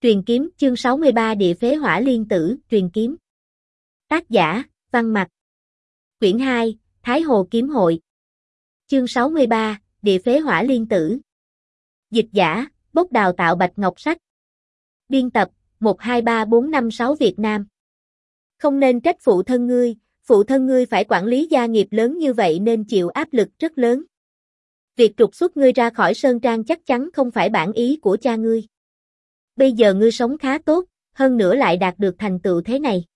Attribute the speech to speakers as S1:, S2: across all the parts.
S1: Truyền kiếm chương 63 Địa phế hỏa liên tử, truyền kiếm. Tác giả, Văn Mặc. Quyển 2, Thái Hồ kiếm hội. Chương 63, Địa phế hỏa liên tử. Dịch giả, Bốc đào tạo Bạch Ngọc Sách. Biên tập, 123456 Việt Nam. Không nên trách phụ thân ngươi phải quản lý gia nghiệp lớn như vậy nên chịu áp lực rất lớn. Việc trục xuất ngươi ra khỏi Sơn Trang chắc chắn không phải bản ý của cha ngươi. Bây giờ ngươi sống khá tốt, hơn nữa lại đạt được thành tựu thế này.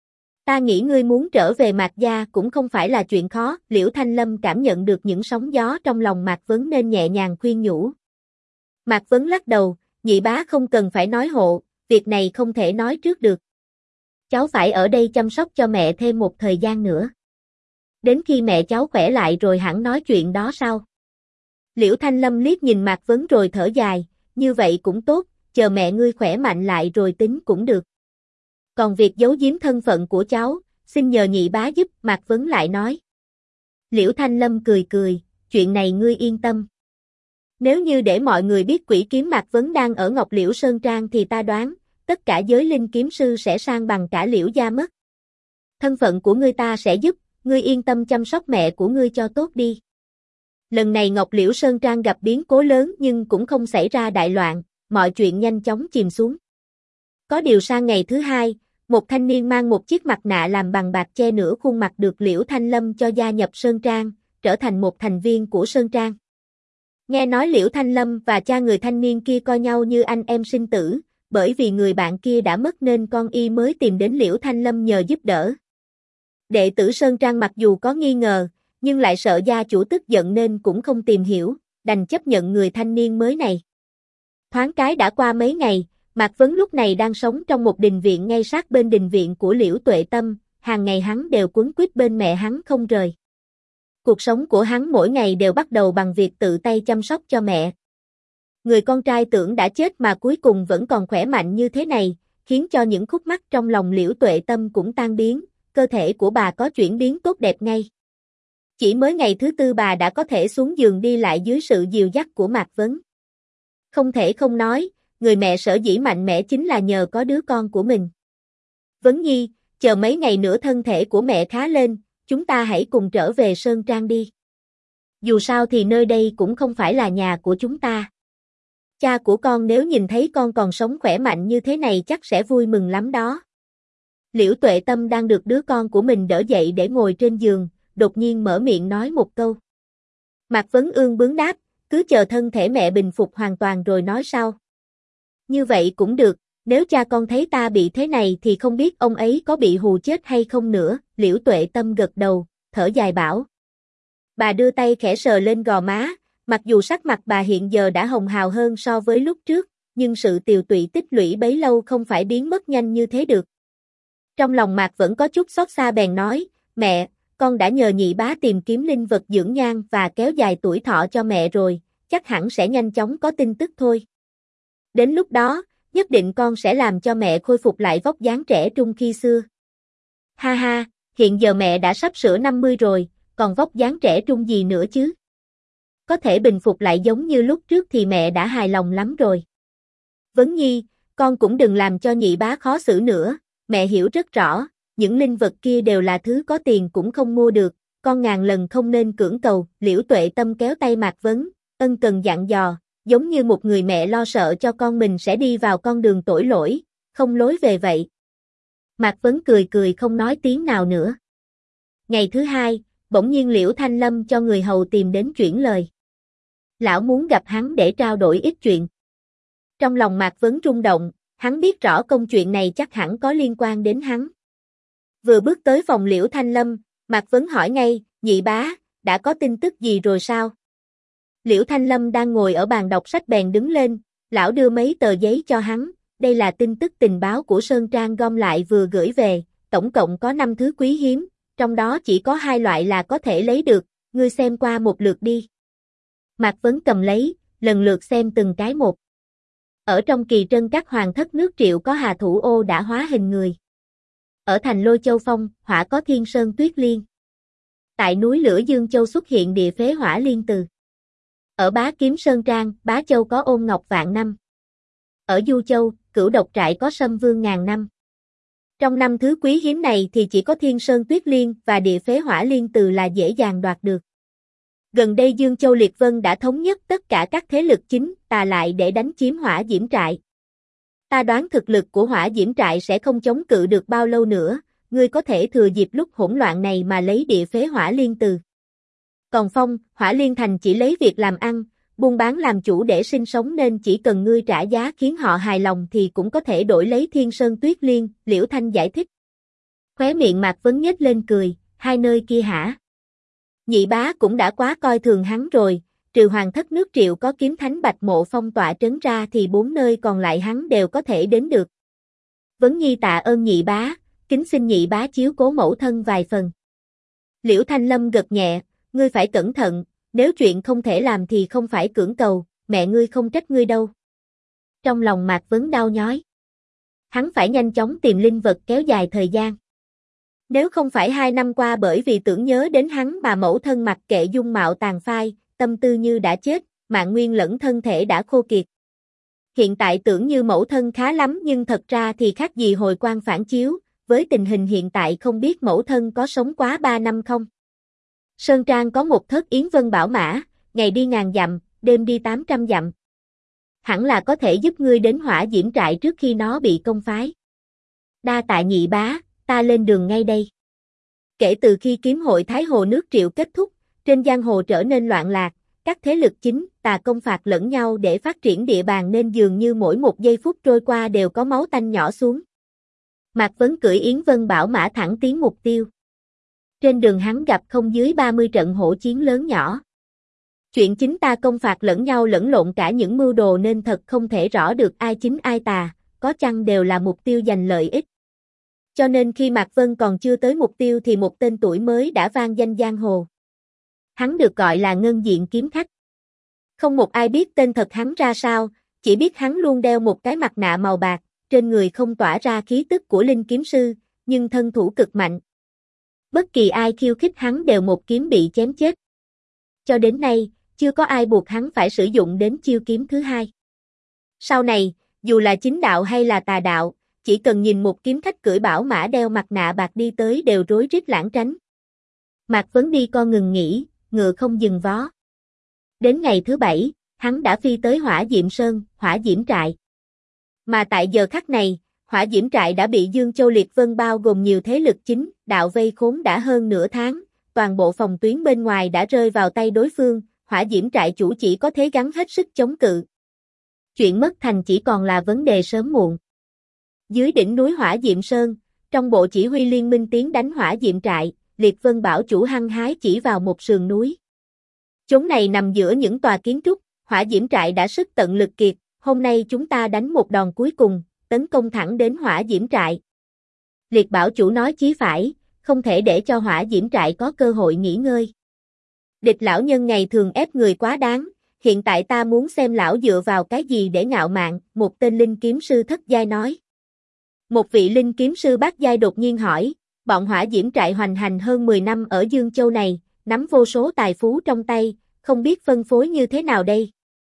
S1: Ta nghĩ ngươi muốn trở về Mạc gia cũng không phải là chuyện khó. Liễu Thanh Lâm cảm nhận được những sóng gió trong lòng Mạc Vấn nên nhẹ nhàng khuyên nhủ. Mạc Vấn lắc đầu, nhị bá không cần phải nói hộ, việc này không thể nói trước được. Cháu phải ở đây chăm sóc cho mẹ thêm một thời gian nữa. Đến khi mẹ cháu khỏe lại rồi hẳn nói chuyện đó sau. Liễu Thanh Lâm liếc nhìn Mạc Vấn rồi thở dài, như vậy cũng tốt. Chờ mẹ ngươi khỏe mạnh lại rồi tính cũng được. Còn việc giấu giếm thân phận của cháu, xin nhờ nhị bá giúp, Mạc Vấn lại nói. Liễu Thanh Lâm cười cười, chuyện này ngươi yên tâm. Nếu như để mọi người biết quỷ kiếm Mạc Vấn đang ở Ngọc Liễu Sơn Trang thì ta đoán, tất cả giới linh kiếm sư sẽ sang bằng cả Liễu gia mất. Thân phận của ngươi ta sẽ giúp, ngươi yên tâm chăm sóc mẹ của ngươi cho tốt đi. Lần này Ngọc Liễu Sơn Trang gặp biến cố lớn nhưng cũng không xảy ra đại loạn. Mọi chuyện nhanh chóng chìm xuống. Có điều sang ngày thứ hai, một thanh niên mang một chiếc mặt nạ làm bằng bạc che nửa khuôn mặt được Liễu Thanh Lâm cho gia nhập Sơn Trang, trở thành một thành viên của Sơn Trang. Nghe nói Liễu Thanh Lâm và cha người thanh niên kia coi nhau như anh em sinh tử, bởi vì người bạn kia đã mất nên con y mới tìm đến Liễu Thanh Lâm nhờ giúp đỡ. Đệ tử Sơn Trang mặc dù có nghi ngờ, nhưng lại sợ gia chủ tức giận nên cũng không tìm hiểu, đành chấp nhận người thanh niên mới này. Thoáng cái đã qua mấy ngày, Mạc Vấn lúc này đang sống trong một đình viện ngay sát bên đình viện của Liễu Tuệ Tâm, hàng ngày hắn đều quấn quýt bên mẹ hắn không rời. Cuộc sống của hắn mỗi ngày đều bắt đầu bằng việc tự tay chăm sóc cho mẹ. Người con trai tưởng đã chết mà cuối cùng vẫn còn khỏe mạnh như thế này, khiến cho những khúc mắc trong lòng Liễu Tuệ Tâm cũng tan biến, cơ thể của bà có chuyển biến tốt đẹp ngay. Chỉ mới ngày thứ tư bà đã có thể xuống giường đi lại dưới sự dìu dắt của Mạc Vấn. Không thể không nói, người mẹ sở dĩ mạnh mẽ chính là nhờ có đứa con của mình. Vấn Nhi, chờ mấy ngày nữa thân thể của mẹ khá lên, chúng ta hãy cùng trở về Sơn Trang đi. Dù sao thì nơi đây cũng không phải là nhà của chúng ta. Cha của con nếu nhìn thấy con còn sống khỏe mạnh như thế này chắc sẽ vui mừng lắm đó. Liễu Tuệ Tâm đang được đứa con của mình đỡ dậy để ngồi trên giường, đột nhiên mở miệng nói một câu. Mạc Vấn ương bướng đáp. Cứ chờ thân thể mẹ bình phục hoàn toàn rồi nói sau. Như vậy cũng được, nếu cha con thấy ta bị thế này thì không biết ông ấy có bị hù chết hay không nữa. Liễu Tuệ Tâm gật đầu, thở dài bảo. Bà đưa tay khẽ sờ lên gò má, mặc dù sắc mặt bà hiện giờ đã hồng hào hơn so với lúc trước, nhưng sự tiều tụy tích lũy bấy lâu không phải biến mất nhanh như thế được. Trong lòng Mạc vẫn có chút xót xa bèn nói, mẹ, con đã nhờ nhị bá tìm kiếm linh vật dưỡng nhan và kéo dài tuổi thọ cho mẹ rồi, chắc hẳn sẽ nhanh chóng có tin tức thôi. Đến lúc đó, nhất định con sẽ làm cho mẹ khôi phục lại vóc dáng trẻ trung khi xưa. Ha ha, hiện giờ mẹ đã sắp sửa 50 rồi, còn vóc dáng trẻ trung gì nữa chứ? Có thể bình phục lại giống như lúc trước thì mẹ đã hài lòng lắm rồi. Vấn Nhi, con cũng đừng làm cho nhị bá khó xử nữa, mẹ hiểu rất rõ. Những linh vật kia đều là thứ có tiền cũng không mua được, con ngàn lần không nên cưỡng cầu. Liễu Tuệ Tâm kéo tay Mạc Vấn, ân cần dặn dò, giống như một người mẹ lo sợ cho con mình sẽ đi vào con đường tội lỗi, không lối về vậy. Mạc Vấn cười cười không nói tiếng nào nữa. Ngày thứ hai, bỗng nhiên Liễu Thanh Lâm cho người hầu tìm đến chuyển lời. Lão muốn gặp hắn để trao đổi ít chuyện. Trong lòng Mạc Vấn rung động, hắn biết rõ công chuyện này chắc hẳn có liên quan đến hắn. Vừa bước tới phòng Liễu Thanh Lâm, Mạc Vấn hỏi ngay, nhị bá, đã có tin tức gì rồi sao? Liễu Thanh Lâm đang ngồi ở bàn đọc sách bèn đứng lên, lão đưa mấy tờ giấy cho hắn, đây là tin tức tình báo của Sơn Trang gom lại vừa gửi về, tổng cộng có 5 thứ quý hiếm, trong đó chỉ có 2 loại là có thể lấy được, ngươi xem qua một lượt đi. Mạc Vấn cầm lấy, lần lượt xem từng cái một. Ở trong kỳ trân các hoàng thất nước Triệu có Hà Thủ Ô đã hóa hình người. Ở thành Lôi Châu Phong, hỏa có Thiên Sơn Tuyết Liên. Tại núi Lửa Dương Châu xuất hiện địa phế hỏa liên từ. Ở Bá Kiếm Sơn Trang, Bá Châu có Ôn Ngọc Vạn Năm. Ở Du Châu, cửu độc trại có sâm vương ngàn năm. Trong năm thứ quý hiếm này thì chỉ có Thiên Sơn Tuyết Liên và Địa Phế Hỏa Liên Từ là dễ dàng đoạt được. Gần đây Dương Châu Liệt Vân đã thống nhất tất cả các thế lực chính tà lại để đánh chiếm Hỏa Diễm Trại. Ta đoán thực lực của Hỏa Diễm Trại sẽ không chống cự được bao lâu nữa, ngươi có thể thừa dịp lúc hỗn loạn này mà lấy Địa Phế Hỏa Liên Từ. Còn Phong, Hỏa Liên Thành chỉ lấy việc làm ăn, buôn bán làm chủ để sinh sống nên chỉ cần ngươi trả giá khiến họ hài lòng thì cũng có thể đổi lấy Thiên Sơn Tuyết Liên, Liễu Thanh giải thích. Khóe miệng Mạc Vấn nhếch lên cười, hai nơi kia hả? Nhị bá cũng đã quá coi thường hắn rồi, trừ Hoàng Thất nước Triệu có kiếm thánh Bạch Mộ phong tọa trấn ra thì 4 nơi còn lại hắn đều có thể đến được. Vấn Nhi tạ ơn nhị bá, kính xin nhị bá chiếu cố mẫu thân vài phần. Liễu Thanh Lâm gật nhẹ, ngươi phải cẩn thận, nếu chuyện không thể làm thì không phải cưỡng cầu, mẹ ngươi không trách ngươi đâu. Trong lòng Mạc Vấn đau nhói. Hắn phải nhanh chóng tìm linh vật kéo dài thời gian. Nếu không phải 2 năm qua bởi vì tưởng nhớ đến hắn mà mẫu thân mặc kệ dung mạo tàn phai, tâm tư như đã chết, mạng nguyên lẫn thân thể đã khô kiệt. Hiện tại tưởng như mẫu thân khá lắm nhưng thật ra thì khác gì hồi quang phản chiếu, với tình hình hiện tại không biết mẫu thân có sống quá 3 năm không. Sơn Trang có một thớt Yến Vân Bảo Mã, ngày đi 1000 dặm, đêm đi 800 dặm. Hẳn là có thể giúp ngươi đến Hỏa Diễm Trại trước khi nó bị công phái. Đa tạ nhị bá, ta lên đường ngay đây. Kể từ khi kiếm hội Thái Hồ nước Triệu kết thúc, trên giang hồ trở nên loạn lạc, các thế lực chính tà công phạt lẫn nhau để phát triển địa bàn nên dường như mỗi một giây phút trôi qua đều có máu tanh nhỏ xuống. Mạc Vấn cưỡi Yến Vân Bảo Mã thẳng tiến mục tiêu. Trên đường hắn gặp không dưới 30 trận hỗn chiến lớn nhỏ. Chuyện chính ta công phạt lẫn nhau lẫn lộn cả những mưu đồ nên thật không thể rõ được ai chính ai tà, có chăng đều là mục tiêu giành lợi ích. Cho nên khi Mạc Vân còn chưa tới mục tiêu thì một tên tuổi mới đã vang danh giang hồ. Hắn được gọi là Ngân Diện Kiếm Khách. Không một ai biết tên thật hắn ra sao, chỉ biết hắn luôn đeo một cái mặt nạ màu bạc, trên người không tỏa ra khí tức của linh kiếm sư, nhưng thân thủ cực mạnh. Bất kỳ ai khiêu khích hắn đều một kiếm bị chém chết. Cho đến nay, chưa có ai buộc hắn phải sử dụng đến chiêu kiếm thứ hai. Sau này, dù là chính đạo hay là tà đạo, chỉ cần nhìn một kiếm khách cưỡi bảo mã đeo mặt nạ bạc đi tới đều rối rít lảng tránh. Mạc Vấn đi con ngừng nghỉ, ngựa không dừng vó. Đến ngày thứ 7, hắn đã phi tới Hỏa Diệm Sơn, Hỏa Diễm Trại. Mà tại giờ khắc này, Hỏa Diễm Trại đã bị Dương Châu Liệt Vân bao gồm nhiều thế lực chính, đạo vây khốn đã hơn nửa tháng, toàn bộ phòng tuyến bên ngoài đã rơi vào tay đối phương, Hỏa Diễm Trại chủ chỉ có thế gắng hết sức chống cự. Chuyện mất thành chỉ còn là vấn đề sớm muộn. Dưới đỉnh núi Hỏa Diệm Sơn, trong bộ chỉ huy liên minh tiến đánh Hỏa Diệm Trại, Liệt Vân Bảo chủ hăng hái chỉ vào một sườn núi. Chốn này nằm giữa những tòa kiến trúc, Hỏa Diễm Trại đã sức tận lực kiệt, hôm nay chúng ta đánh một đòn cuối cùng, tấn công thẳng đến Hỏa Diễm Trại. Liệt Bảo chủ nói chí phải, không thể để cho Hỏa Diễm Trại có cơ hội nghỉ ngơi. Địch lão nhân ngày thường ép người quá đáng, hiện tại ta muốn xem lão dựa vào cái gì để ngạo mạn, một tên linh kiếm sư thất giai nói. Một vị linh kiếm sư bát giai đột nhiên hỏi, bọn Hỏa Diễm Trại hoành hành hơn 10 năm ở Dương Châu này, nắm vô số tài phú trong tay, không biết phân phối như thế nào đây.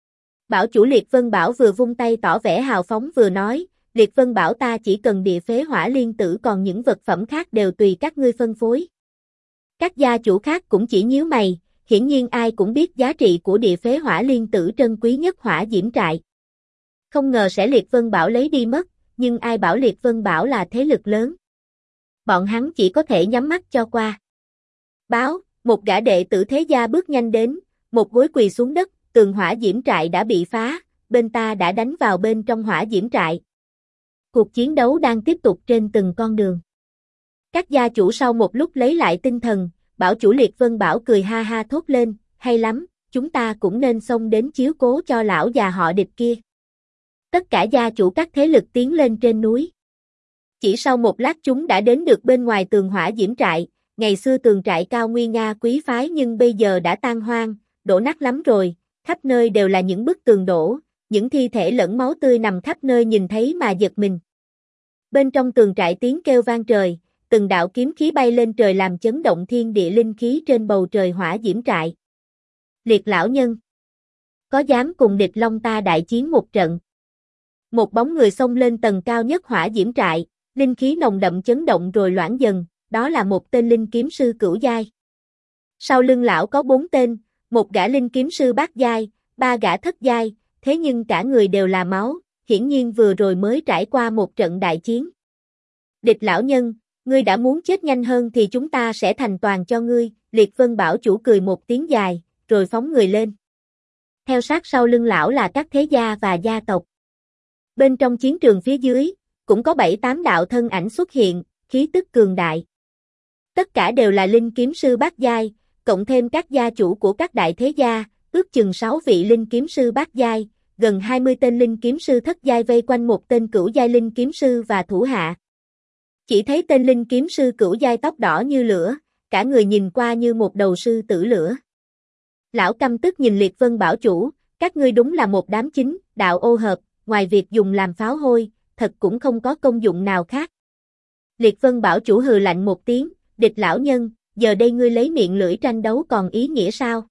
S1: Bảo chủ Liệt Vân Bảo vừa vung tay tỏ vẻ hào phóng vừa nói, Liệt Vân Bảo ta chỉ cần Địa Phế Hỏa Liên Tử còn những vật phẩm khác đều tùy các ngươi phân phối. Các gia chủ khác cũng chỉ nhíu mày, hiển nhiên ai cũng biết giá trị của Địa Phế Hỏa Liên Tử trân quý nhất Hỏa Diễm Trại. Không ngờ sẽ Liệt Vân Bảo lấy đi mất, nhưng ai bảo Liệt Vân Bảo là thế lực lớn. Bọn hắn chỉ có thể nhắm mắt cho qua. Báo, một gã đệ tử thế gia bước nhanh đến, một gối quỳ xuống đất, tường Hỏa Diễm Trại đã bị phá, bên ta đã đánh vào bên trong Hỏa Diễm Trại. Cuộc chiến đấu đang tiếp tục trên từng con đường. Các gia chủ sau một lúc lấy lại tinh thần, bảo chủ Liệt Vân Bảo cười ha ha thốt lên, hay lắm, chúng ta cũng nên xông đến chiếu cố cho lão già họ Địch kia. Tất cả gia chủ các thế lực tiến lên trên núi. Chỉ sau một lát chúng đã đến được bên ngoài tường Hỏa Diễm Trại, ngày xưa tường trại cao nguy nga quý phái nhưng bây giờ đã tan hoang, đổ nát lắm rồi, khắp nơi đều là những bức tường đổ, những thi thể lẫn máu tươi nằm khắp nơi nhìn thấy mà giật mình. Bên trong tường trại tiếng kêu vang trời, từng đạo kiếm khí bay lên trời làm chấn động thiên địa linh khí trên bầu trời Hỏa Diễm Trại. Liệt lão nhân, có dám cùng địch long ta đại chiến một trận? Một bóng người xông lên tầng cao nhất hỏa diễm trại, linh khí nồng đậm chấn động rồi loãng dần, đó là một tên linh kiếm sư cửu giai. Sau lưng lão có 4 tên, một gã linh kiếm sư bát giai, 3 gã thất giai, thế nhưng cả người đều là máu, hiển nhiên vừa rồi mới trải qua một trận đại chiến. Địch lão nhân, ngươi đã muốn chết nhanh hơn thì chúng ta sẽ thành toàn cho ngươi, Liệt Vân Bảo chủ cười một tiếng dài, rồi phóng người lên. Theo sát sau lưng lão là các thế gia và gia tộc. Bên trong chiến trường phía dưới, cũng có 7-8 đạo thân ảnh xuất hiện, khí tức cường đại. Tất cả đều là linh kiếm sư bát giai, cộng thêm các gia chủ của các đại thế gia, ước chừng 6 vị linh kiếm sư bát giai, gần 20 tên linh kiếm sư thất giai vây quanh một tên cửu giai linh kiếm sư và thủ hạ. Chỉ thấy tên linh kiếm sư cửu giai tóc đỏ như lửa, cả người nhìn qua như một đầu sư tử lửa. Lão căm tức nhìn Liệt Vân Bảo chủ, các ngươi đúng là một đám chính, đạo ô hợp, ngoài việc dùng làm pháo hôi, thật cũng không có công dụng nào khác. Liệt Vân Bảo chủ hừ lạnh một tiếng, Địch lão nhân, giờ đây ngươi lấy miệng lưỡi tranh đấu còn ý nghĩa sao?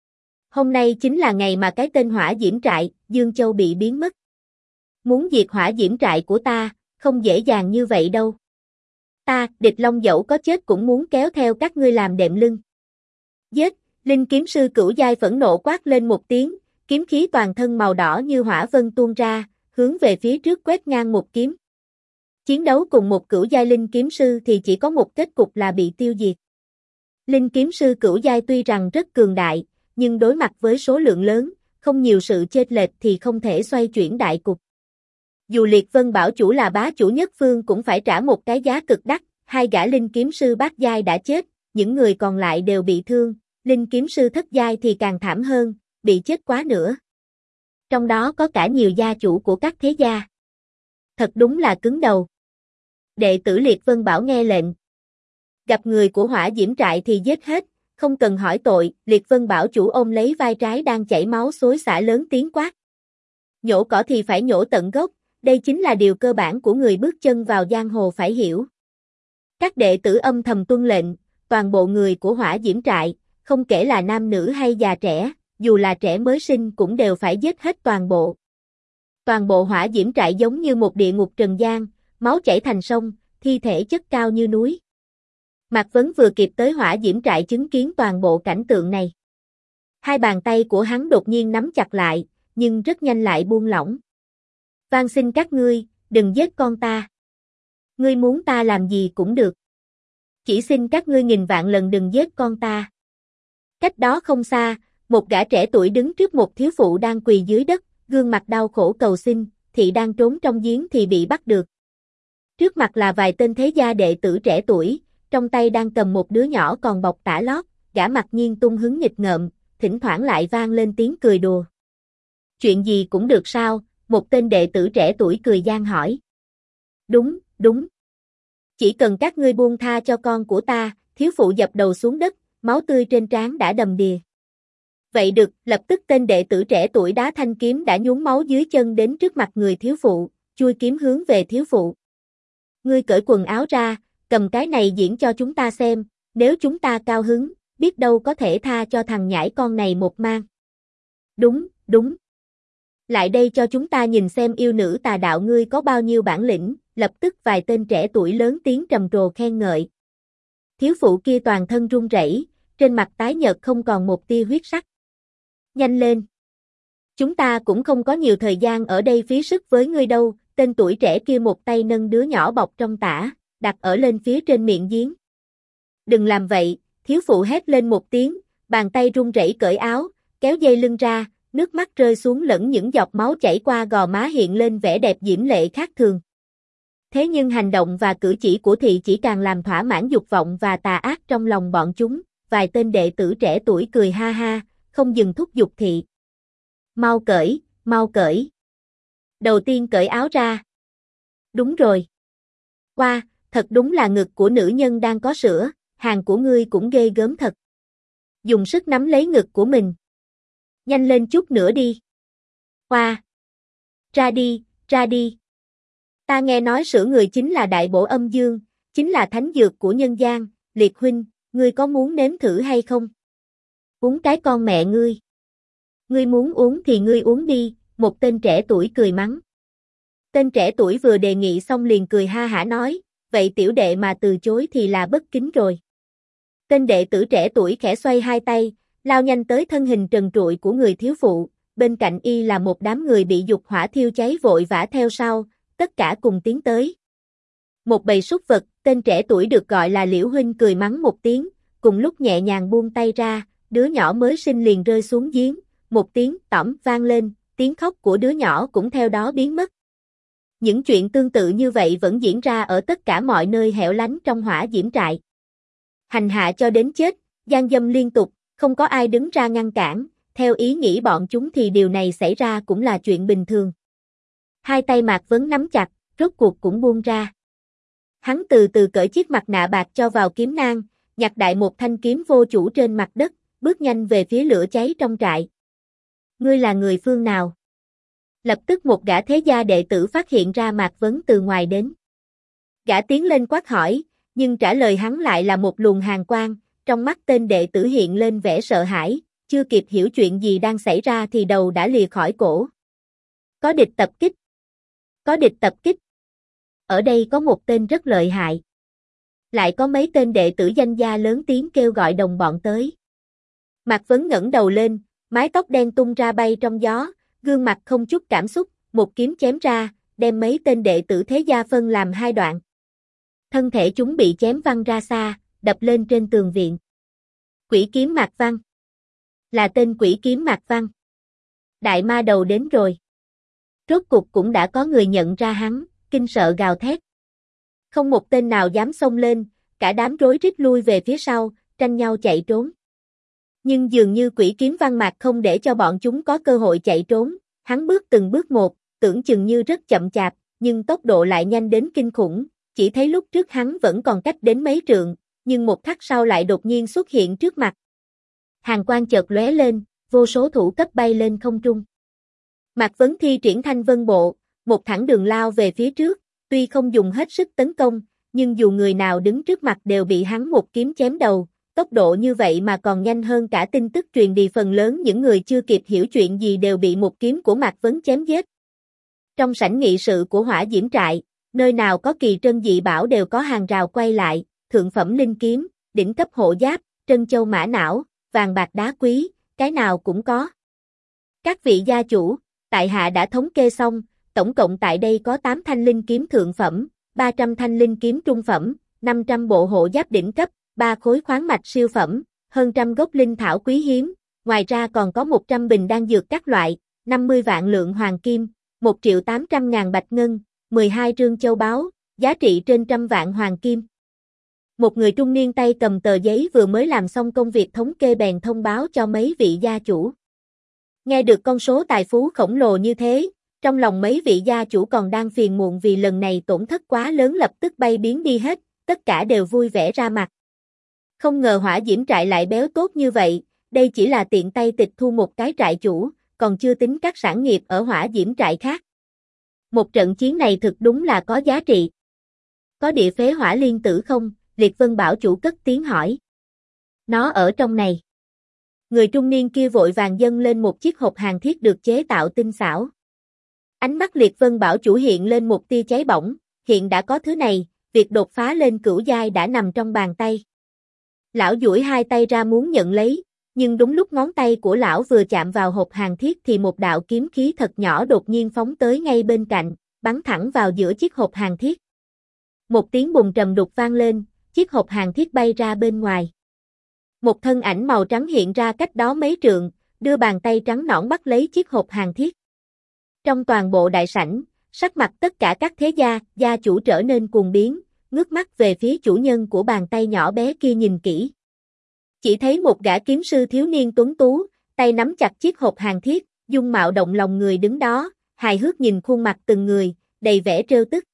S1: Hôm nay chính là ngày mà cái tên hỏa diễm trại, Dương Châu bị biến mất. Muốn diệt hỏa diễm trại của ta, không dễ dàng như vậy đâu. Ta, Địch Long dẫu có chết cũng muốn kéo theo các ngươi làm đệm lưng. Giết, linh kiếm sư cửu giai phẫn nộ quát lên một tiếng, kiếm khí toàn thân màu đỏ như hỏa vân tuôn ra, hướng về phía trước quét ngang một kiếm. Chiến đấu cùng một cửu giai linh kiếm sư thì chỉ có một kết cục là bị tiêu diệt. Linh kiếm sư cửu giai tuy rằng rất cường đại, nhưng đối mặt với số lượng lớn, không nhiều sự chênh lệch thì không thể xoay chuyển đại cục. Dù Liệt Vân Bảo chủ là bá chủ nhất phương cũng phải trả một cái giá cực đắt, 2 gã linh kiếm sư bát giai đã chết, những người còn lại đều bị thương, linh kiếm sư thất giai thì càng thảm hơn, bị chết quá nữa. Trong đó có cả nhiều gia chủ của các thế gia. Thật đúng là cứng đầu. Đệ tử Liệt Vân Bảo nghe lệnh. Gặp người của hỏa diễm trại thì giết hết, không cần hỏi tội, Liệt Vân Bảo chủ ôm lấy vai trái đang chảy máu xối xả lớn tiếng quát. Nhổ cỏ thì phải nhổ tận gốc, đây chính là điều cơ bản của người bước chân vào giang hồ phải hiểu. Các đệ tử âm thầm tuân lệnh, toàn bộ người của hỏa diễm trại, không kể là nam nữ hay già trẻ, dù là trẻ mới sinh cũng đều phải giết hết toàn bộ. Toàn bộ hỏa diễm trại giống như một địa ngục trần gian, máu chảy thành sông, thi thể chất cao như núi. Mạc Vấn vừa kịp tới hỏa diễm trại chứng kiến toàn bộ cảnh tượng này. Hai bàn tay của hắn đột nhiên nắm chặt lại, nhưng rất nhanh lại buông lỏng. Van xin các ngươi, đừng giết con ta. Ngươi muốn ta làm gì cũng được. Chỉ xin các ngươi nghìn vạn lần đừng giết con ta. Cách đó không xa, một gã trẻ tuổi đứng trước một thiếu phụ đang quỳ dưới đất, gương mặt đau khổ cầu xin, thị đang trốn trong giếng thì bị bắt được. Trước mặt là vài tên thế gia đệ tử trẻ tuổi, trong tay đang cầm một đứa nhỏ còn bọc tả lót, gã mặt nhiên tung hứng nghịch ngợm, thỉnh thoảng lại vang lên tiếng cười đùa. Chuyện gì cũng được sao? Một tên đệ tử trẻ tuổi cười gian hỏi. Đúng, đúng. Chỉ cần các ngươi buông tha cho con của ta, thiếu phụ dập đầu xuống đất, máu tươi trên trán đã đầm đìa. Vậy được, lập tức tên đệ tử trẻ tuổi đá thanh kiếm đã nhuốm máu dưới chân đến trước mặt người thiếu phụ, chui kiếm hướng về thiếu phụ. Ngươi cởi quần áo ra, cầm cái này diễn cho chúng ta xem, nếu chúng ta cao hứng, biết đâu có thể tha cho thằng nhãi con này một mang. Đúng, đúng. Lại đây cho chúng ta nhìn xem yêu nữ tà đạo ngươi có bao nhiêu bản lĩnh, lập tức vài tên trẻ tuổi lớn tiếng trầm trồ khen ngợi. Thiếu phụ kia toàn thân run rẩy, trên mặt tái nhợt không còn một tia huyết sắc. Nhanh lên. Chúng ta cũng không có nhiều thời gian ở đây phí sức với ngươi đâu, tên tuổi trẻ kia một tay nâng đứa nhỏ bọc trong tã, đặt ở lên phía trên miệng giếng. Đừng làm vậy, thiếu phụ hét lên một tiếng, bàn tay run rẩy cởi áo, kéo dây lưng ra, nước mắt rơi xuống lẫn những giọt máu chảy qua gò má hiện lên vẻ đẹp diễm lệ khác thường. Thế nhưng hành động và cử chỉ của thị chỉ càng làm thỏa mãn dục vọng và tà ác trong lòng bọn chúng, vài tên đệ tử trẻ tuổi cười ha ha, không dừng thúc giục thị. Mau cởi, mau cởi. Đầu tiên cởi áo ra. Đúng rồi. Wow, thật đúng là ngực của nữ nhân đang có sữa, hàng của ngươi cũng ghê gớm thật. Dùng sức nắm lấy ngực của mình. Nhanh lên chút nữa đi. Wow. Ra đi, ra đi. Ta nghe nói sữa người chính là đại bổ âm dương, chính là thánh dược của nhân gian, Liệt huynh, ngươi có muốn nếm thử hay không? Uống cái con mẹ ngươi. Ngươi muốn uống thì ngươi uống đi, một tên trẻ tuổi cười mắng. Tên trẻ tuổi vừa đề nghị xong liền cười ha hả nói, vậy tiểu đệ mà từ chối thì là bất kính rồi. Tên đệ tử trẻ tuổi khẽ xoay hai tay, lao nhanh tới thân hình trần trụi của người thiếu phụ, bên cạnh y là một đám người bị dục hỏa thiêu cháy vội vã theo sau, tất cả cùng tiến tới. Một bầy súc vật, tên trẻ tuổi được gọi là Liễu Huynh cười mắng một tiếng, cùng lúc nhẹ nhàng buông tay ra, đứa nhỏ mới sinh liền rơi xuống giếng, một tiếng tõm vang lên, tiếng khóc của đứa nhỏ cũng theo đó biến mất. Những chuyện tương tự như vậy vẫn diễn ra ở tất cả mọi nơi hẻo lánh trong hỏa diễm trại. Hành hạ cho đến chết, gian dâm liên tục, không có ai đứng ra ngăn cản, theo ý nghĩ bọn chúng thì điều này xảy ra cũng là chuyện bình thường. Hai tay Mạc Vấn nắm chặt, rốt cuộc cũng buông ra. Hắn từ từ cởi chiếc mặt nạ bạc cho vào kiếm nang, nhặt đại một thanh kiếm vô chủ trên mặt đất, bước nhanh về phía lửa cháy trong trại. Ngươi là người phương nào? Lập tức một gã thế gia đệ tử phát hiện ra Mạc Vấn từ ngoài đến. Gã tiến lên quát hỏi, nhưng trả lời hắn lại là một luồng hàn quang, trong mắt tên đệ tử hiện lên vẻ sợ hãi, chưa kịp hiểu chuyện gì đang xảy ra thì đầu đã lìa khỏi cổ. Có địch tập kích. Có địch tập kích. Ở đây có một tên rất lợi hại. Lại có mấy tên đệ tử danh gia lớn tiếng kêu gọi đồng bọn tới. Mạc Vấn ngẩng đầu lên, mái tóc đen tung ra bay trong gió, gương mặt không chút cảm xúc, một kiếm chém ra, đem mấy tên đệ tử thế gia phân làm hai đoạn. Thân thể chúng bị chém văng ra xa, đập lên trên tường viện. Quỷ kiếm Mạc Văn. Là tên quỷ kiếm Mạc Văn. Đại ma đầu đến rồi. Rốt cục cũng đã có người nhận ra hắn, kinh sợ gào thét. Không một tên nào dám xông lên, cả đám rối rít lui về phía sau, tranh nhau chạy trốn. Nhưng dường như quỷ kiếm Văn Mạc không để cho bọn chúng có cơ hội chạy trốn, hắn bước từng bước một, tưởng chừng như rất chậm chạp, nhưng tốc độ lại nhanh đến kinh khủng, chỉ thấy lúc trước hắn vẫn còn cách đến mấy trượng, nhưng một khắc sau lại đột nhiên xuất hiện trước mặt. Hàn quang chợt lóe lên, vô số thủ cấp bay lên không trung. Mạc Vấn thi triển Thanh Vân Bộ, một thẳng đường lao về phía trước, tuy không dùng hết sức tấn công, nhưng dù người nào đứng trước mặt đều bị hắn một kiếm chém đầu, tốc độ như vậy mà còn nhanh hơn cả tin tức truyền đi, phần lớn những người chưa kịp hiểu chuyện gì đều bị một kiếm của Mạc Vấn chém giết. Trong sảnh nghị sự của hỏa diễm trại, nơi nào có kỳ trân dị bảo đều có hàng rào quay lại, thượng phẩm linh kiếm, đỉnh cấp hộ giáp, trân châu mã não, vàng bạc đá quý, cái nào cũng có. Các vị gia chủ, tại hạ đã thống kê xong, tổng cộng tại đây có 8 thanh linh kiếm thượng phẩm, 300 thanh linh kiếm trung phẩm, 500 bộ hộ giáp đỉnh cấp, 3 khối khoáng mạch siêu phẩm, hơn trăm gốc linh thảo quý hiếm, ngoài ra còn có 100 bình đan dược các loại, 50 vạn lượng hoàng kim, 1.800.000 bạch ngân, 12 trương châu báu, giá trị trên 100 vạn hoàng kim. Một người trung niên tay cầm tờ giấy vừa mới làm xong công việc thống kê bèn thông báo cho mấy vị gia chủ. Nghe được con số tài phú khổng lồ như thế, trong lòng mấy vị gia chủ còn đang phiền muộn vì lần này tổn thất quá lớn lập tức bay biến đi hết, tất cả đều vui vẻ ra mặt. Không ngờ hỏa diễm trại lại béo tốt như vậy, đây chỉ là tiện tay tịch thu một cái trại chủ, còn chưa tính các sản nghiệp ở hỏa diễm trại khác. Một trận chiến này thực đúng là có giá trị. Có địa phế hỏa liên tử không? Liệt Vân Bảo chủ cất tiếng hỏi. Nó ở trong này. Người trung niên kia vội vàng dâng lên một chiếc hộp hàng thiết được chế tạo tinh xảo. Ánh mắt Liệt Vân Bảo chủ hiện lên một tia cháy bỏng, hiện đã có thứ này, việc đột phá lên cửu giai đã nằm trong bàn tay. Lão duỗi hai tay ra muốn nhận lấy, nhưng đúng lúc ngón tay của lão vừa chạm vào hộp hàng thiết thì một đạo kiếm khí thật nhỏ đột nhiên phóng tới ngay bên cạnh, bắn thẳng vào giữa chiếc hộp hàng thiết. Một tiếng bùng trầm đục vang lên, chiếc hộp hàng thiết bay ra bên ngoài. Một thân ảnh màu trắng hiện ra cách đó mấy trượng, đưa bàn tay trắng nõn bắt lấy chiếc hộp hàng thiết. Trong toàn bộ đại sảnh, sắc mặt tất cả các thế gia chủ trở nên cuồng biến, ngước mắt về phía chủ nhân của bàn tay nhỏ bé kia nhìn kỹ. Chỉ thấy một gã kiếm sư thiếu niên tuấn tú, tay nắm chặt chiếc hộp hàng thiết, dung mạo động lòng người đứng đó, hài hước nhìn khuôn mặt từng người, đầy vẻ trêu tức.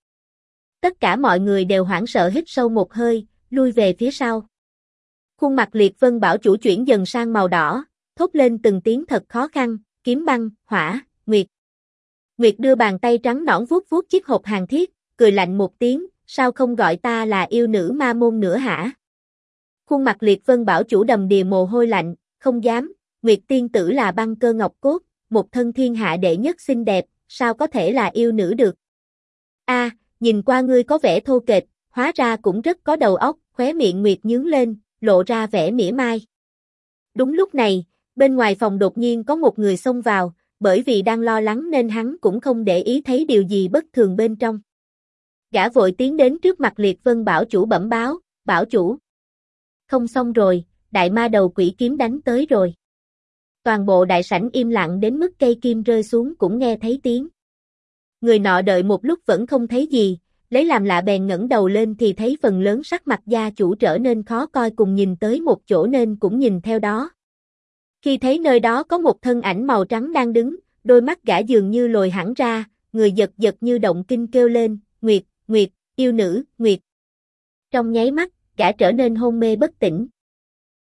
S1: Tất cả mọi người đều hoảng sợ hít sâu một hơi, lui về phía sau. Khuôn mặt Liệt Vân Bảo chủ chuyển dần sang màu đỏ, thốt lên từng tiếng thật khó khăn, kiếm băng, hỏa, nguyệt. Nguyệt đưa bàn tay trắng nõn vuốt vuốt chiếc hộp hàng thiết, cười lạnh một tiếng, sao không gọi ta là yêu nữ ma môn nữa hả? Khuôn mặt Liệt Vân Bảo chủ đầm đìa mồ hôi lạnh, không dám, Nguyệt tiên tử là băng cơ ngọc cốt, một thân thiên hạ đệ nhất xinh đẹp, sao có thể là yêu nữ được? A, nhìn qua ngươi có vẻ thô kệch, hóa ra cũng rất có đầu óc, khóe miệng Nguyệt nhướng lên, lộ ra vẻ mỉa mai. Đúng lúc này, bên ngoài phòng đột nhiên có một người xông vào, bởi vì đang lo lắng nên hắn cũng không để ý thấy điều gì bất thường bên trong. Gã vội tiến đến trước mặt Liệt Vân Bảo chủ bẩm báo, bảo chủ. Không xong rồi, đại ma đầu quỷ kiếm đánh tới rồi. Toàn bộ đại sảnh im lặng đến mức cây kim rơi xuống cũng nghe thấy tiếng. Người nọ đợi một lúc vẫn không thấy gì, lấy làm lạ bèn ngẩng đầu lên thì thấy phần lớn sắc mặt gia chủ trở nên khó coi cùng nhìn tới một chỗ nên cũng nhìn theo đó. Khi thấy nơi đó có một thân ảnh màu trắng đang đứng, đôi mắt gã dường như lồi hẳn ra, người giật giật như động kinh kêu lên, Nguyệt, Nguyệt, yêu nữ, Nguyệt. Trong nháy mắt, gã trở nên hôn mê bất tỉnh.